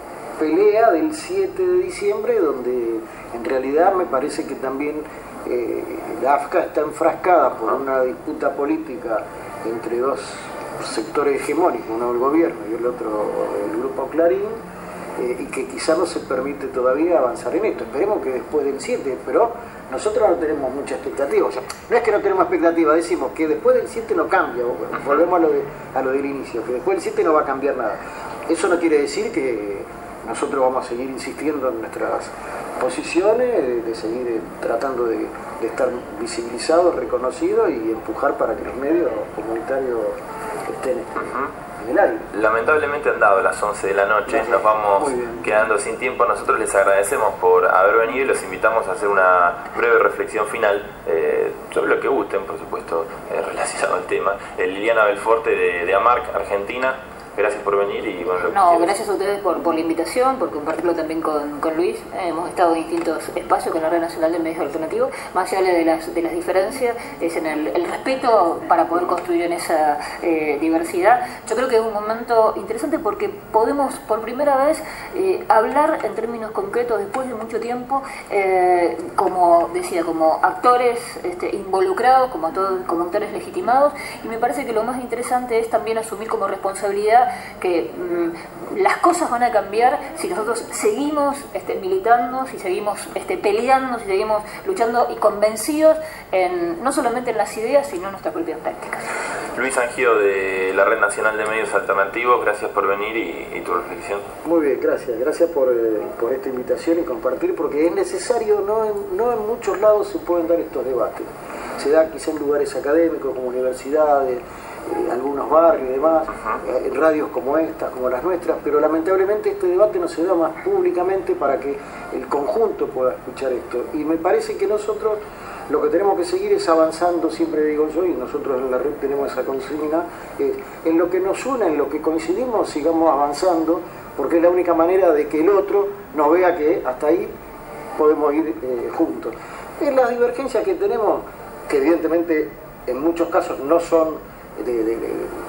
pelea del siete de diciembre, donde en realidad me parece que también eh, la A F C A está enfrascada por una disputa política entre dos sectores hegemónicos, uno el gobierno y el otro el grupo Clarín, eh, y que quizá no se permite todavía avanzar en esto. Esperemos que después del siete, pero nosotros no tenemos mucha expectativa. O sea, no es que no tenemos expectativa, decimos que después del siete no cambia. Volvemos a lo, de, a lo del inicio, que después del siete no va a cambiar nada. Eso no quiere decir que nosotros vamos a seguir insistiendo en nuestras posiciones, de, de seguir eh, tratando de, de estar visibilizados, reconocidos y empujar para que los medios comunitarios estén uh-huh. en el aire. Lamentablemente han dado las once de la noche, nos vamos quedando sin tiempo. Nosotros les agradecemos por haber venido y los invitamos a hacer una breve reflexión final eh, sobre lo que gusten, por supuesto, eh, relacionado al tema. Eh, Liliana Belforte de, de AMARC, Argentina. Gracias por venir y bueno, no, gracias a ustedes por, por la invitación, por compartirlo también con, con Luis. Eh, hemos estado en distintos espacios con la Red Nacional de Medios Alternativos. Más allá de las, de las diferencias, es en el, el respeto para poder construir en esa eh, diversidad. Yo creo que es un momento interesante porque podemos por primera vez eh, hablar en términos concretos después de mucho tiempo, eh, como decía, como actores este, involucrados, como, todo, como actores legitimados, y me parece que lo más interesante es también asumir como responsabilidad que mmm, las cosas van a cambiar si nosotros seguimos este, militando, si seguimos este, peleando, si seguimos luchando y convencidos en, no solamente en las ideas, sino en nuestras propias prácticas. Luis Angio de la Red Nacional de Medios Alternativos, gracias por venir y, y tu reflexión. Muy bien, gracias, gracias por, eh, por esta invitación y compartir, porque es necesario, no en, no en muchos lados se pueden dar estos debates. Se da quizá en lugares académicos como universidades, Eh, algunos barrios y demás, eh, en radios como estas, como las nuestras, pero lamentablemente este debate no se da más públicamente para que el conjunto pueda escuchar esto. Y me parece que nosotros lo que tenemos que seguir es avanzando, siempre digo yo, y nosotros en la red tenemos esa consigna, eh, en lo que nos une, en lo que coincidimos, sigamos avanzando, porque es la única manera de que el otro nos vea que hasta ahí podemos ir eh, juntos. En las divergencias que tenemos, que evidentemente en muchos casos no son De, de, de,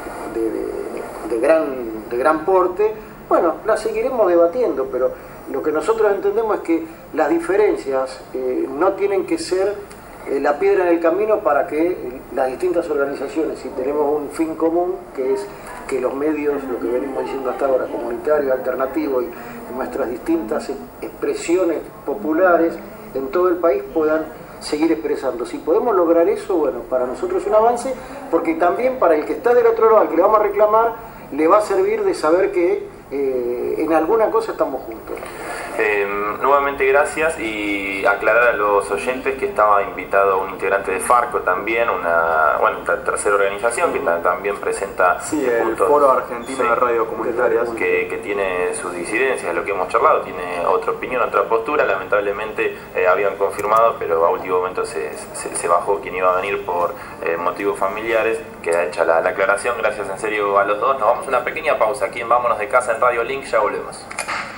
de, de, gran, de gran porte, bueno, la seguiremos debatiendo, pero lo que nosotros entendemos es que las diferencias eh, no tienen que ser eh, la piedra en el camino para que eh, las distintas organizaciones, si tenemos un fin común, que es que los medios, lo que venimos diciendo hasta ahora, comunitarios, alternativos y nuestras distintas expresiones populares en todo el país puedan seguir expresando. Si podemos lograr eso, bueno, para nosotros es un avance, porque también para el que está del otro lado, al que le vamos a reclamar, le va a servir de saber que eh, en alguna cosa estamos juntos. Eh, nuevamente gracias y aclarar a los oyentes que estaba invitado un integrante de Farco también, una bueno, tercera organización que también presenta sí, el puntos, Foro Argentino sí, de Radio Comunitarias que, que tiene sus disidencias, lo que hemos charlado, tiene otra opinión, otra postura. Lamentablemente eh, habían confirmado, pero a último momento se, se, se bajó quien iba a venir por eh, motivos familiares. Queda hecha la, la aclaración. Gracias en serio a los dos. Nos vamos a una pequeña pausa aquí en Vámonos de Casa en Radio Link, ya volvemos.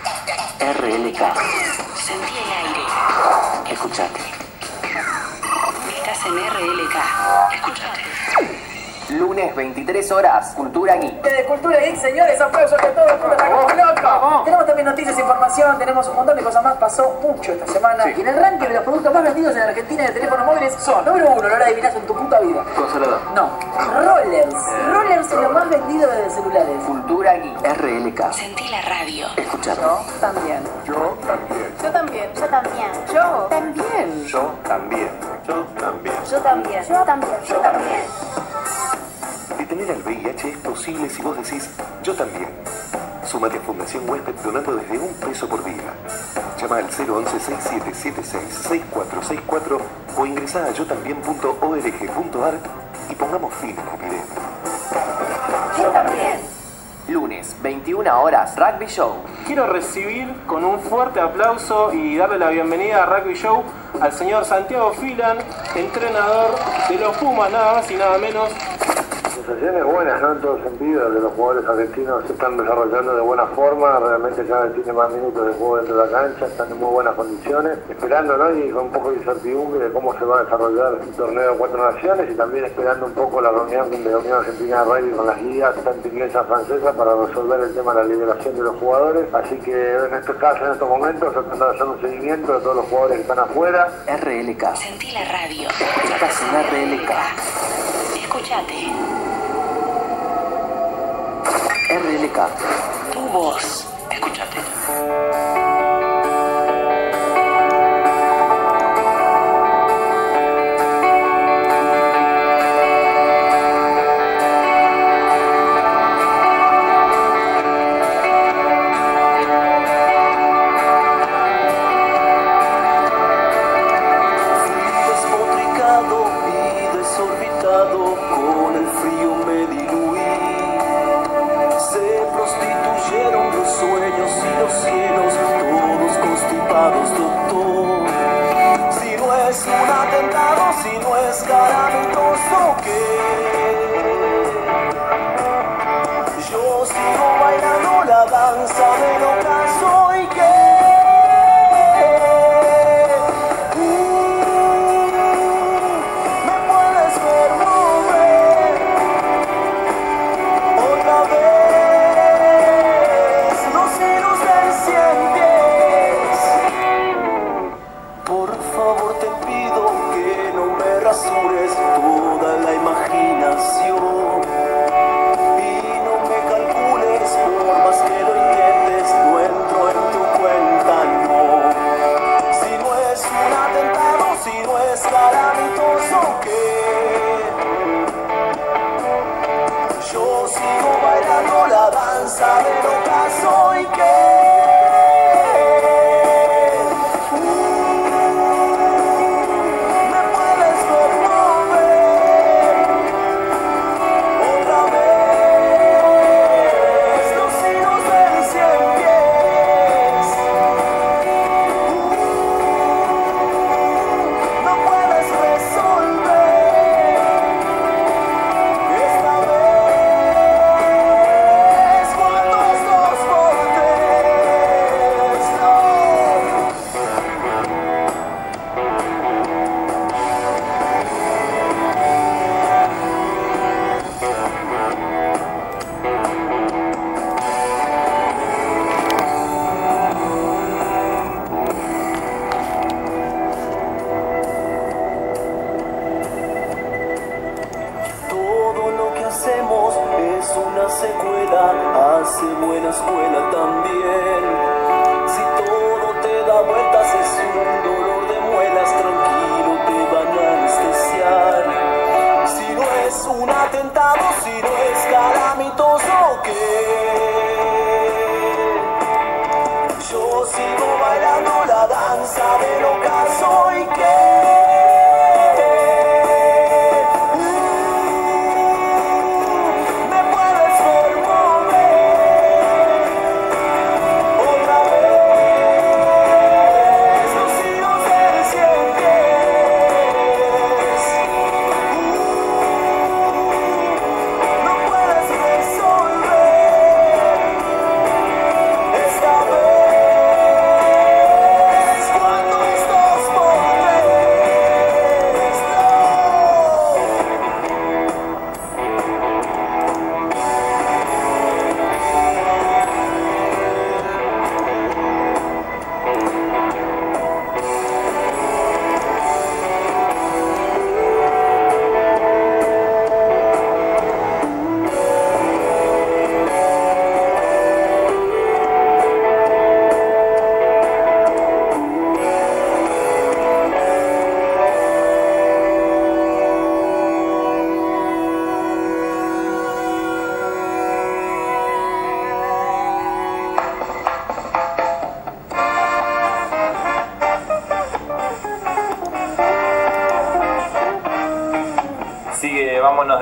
R L K. Sentí el aire. Escuchate. Estás en R L K. Escuchate. Lunes veintitrés horas, Cultura Geek. De Cultura Geek, señores, aplausos que todo el mundo está como loco. Tenemos también noticias, información, tenemos un montón de cosas más. Pasó mucho esta semana. Sí. Y en el ranking de los productos más vendidos en Argentina de teléfonos móviles son: número uno, no lo adivinás en tu puta vida. Consolador. No. Rollers. Rollers es lo más vendido de celulares. Cultura Geek. R L K. Sentí la radio. Escuchate. Yo también. Yo también. Yo también. Yo también. Yo también. Yo también. Yo también. Yo también. Yo también. Yo también. Detener al V I H es posible si vos decís yo también. Súmate a Fundación Huésped donando desde un peso por día. Llama al cero once, seis siete siete seis, seis cuatro seis cuatro o ingresá a yo también punto org punto ar y pongamos fin a la epidemia. Yo también. Lunes, veintiuna horas, Rugby Show. Quiero recibir con un fuerte aplauso y darle la bienvenida a Rugby Show al señor Santiago Filan, entrenador de los Pumas, nada más y nada menos. Sensaciones buenas, ¿no? En todo sentido, que los jugadores argentinos se están desarrollando de buena forma, realmente cada vez tiene más minutos de juego dentro de la cancha, están en muy buenas condiciones, esperando, ¿no? Y con un poco de incertidumbre de cómo se va a desarrollar el torneo de Cuatro Naciones y también esperando un poco la reunión de la Unión Argentina de Rugby con las guías, tanto inglesa como francesa, para resolver el tema de la liberación de los jugadores. Así que en estos casos, en estos momentos, se están haciendo un seguimiento de todos los jugadores que están afuera. R L K. Sentí la radio. Estás en R L K. Escuchate. R L K. Tu voz. Escuchate. No puedes resolver.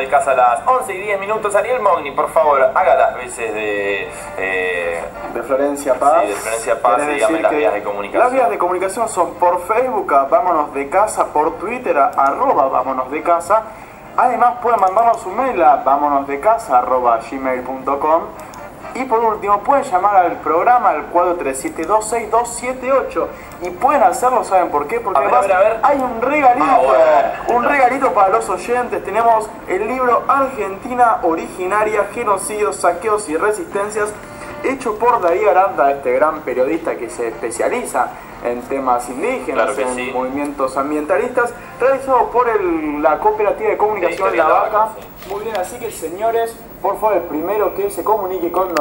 de casa a las once y diez minutos. Ariel Mogni, por favor, haga las veces de... Eh, de Florencia Paz. Sí, de Florencia Paz, y dígame las vías de comunicación. Las vías de comunicación son por Facebook, a Vámonos de Casa, por Twitter, a arroba Vámonos de Casa. Además pueden mandarnos un mail a vámonosdecasa arroba gmail punto com. Y por último, pueden llamar al programa al cuatro tres siete dos seis dos siete ocho. Y pueden hacerlo, ¿saben por qué? Porque a ver, además a ver, a ver. hay un regalito, ah, bueno. un regalito para los oyentes. Tenemos el libro Argentina Originaria, Genocidios, Saqueos y Resistencias, hecho por Darío Aranda, este gran periodista que se especializa en temas indígenas, claro en sí. movimientos ambientalistas, realizado por el, la Cooperativa de Comunicación La Vaca. Sí. Muy bien, así que señores, por favor, el primero que se comunique con nosotros.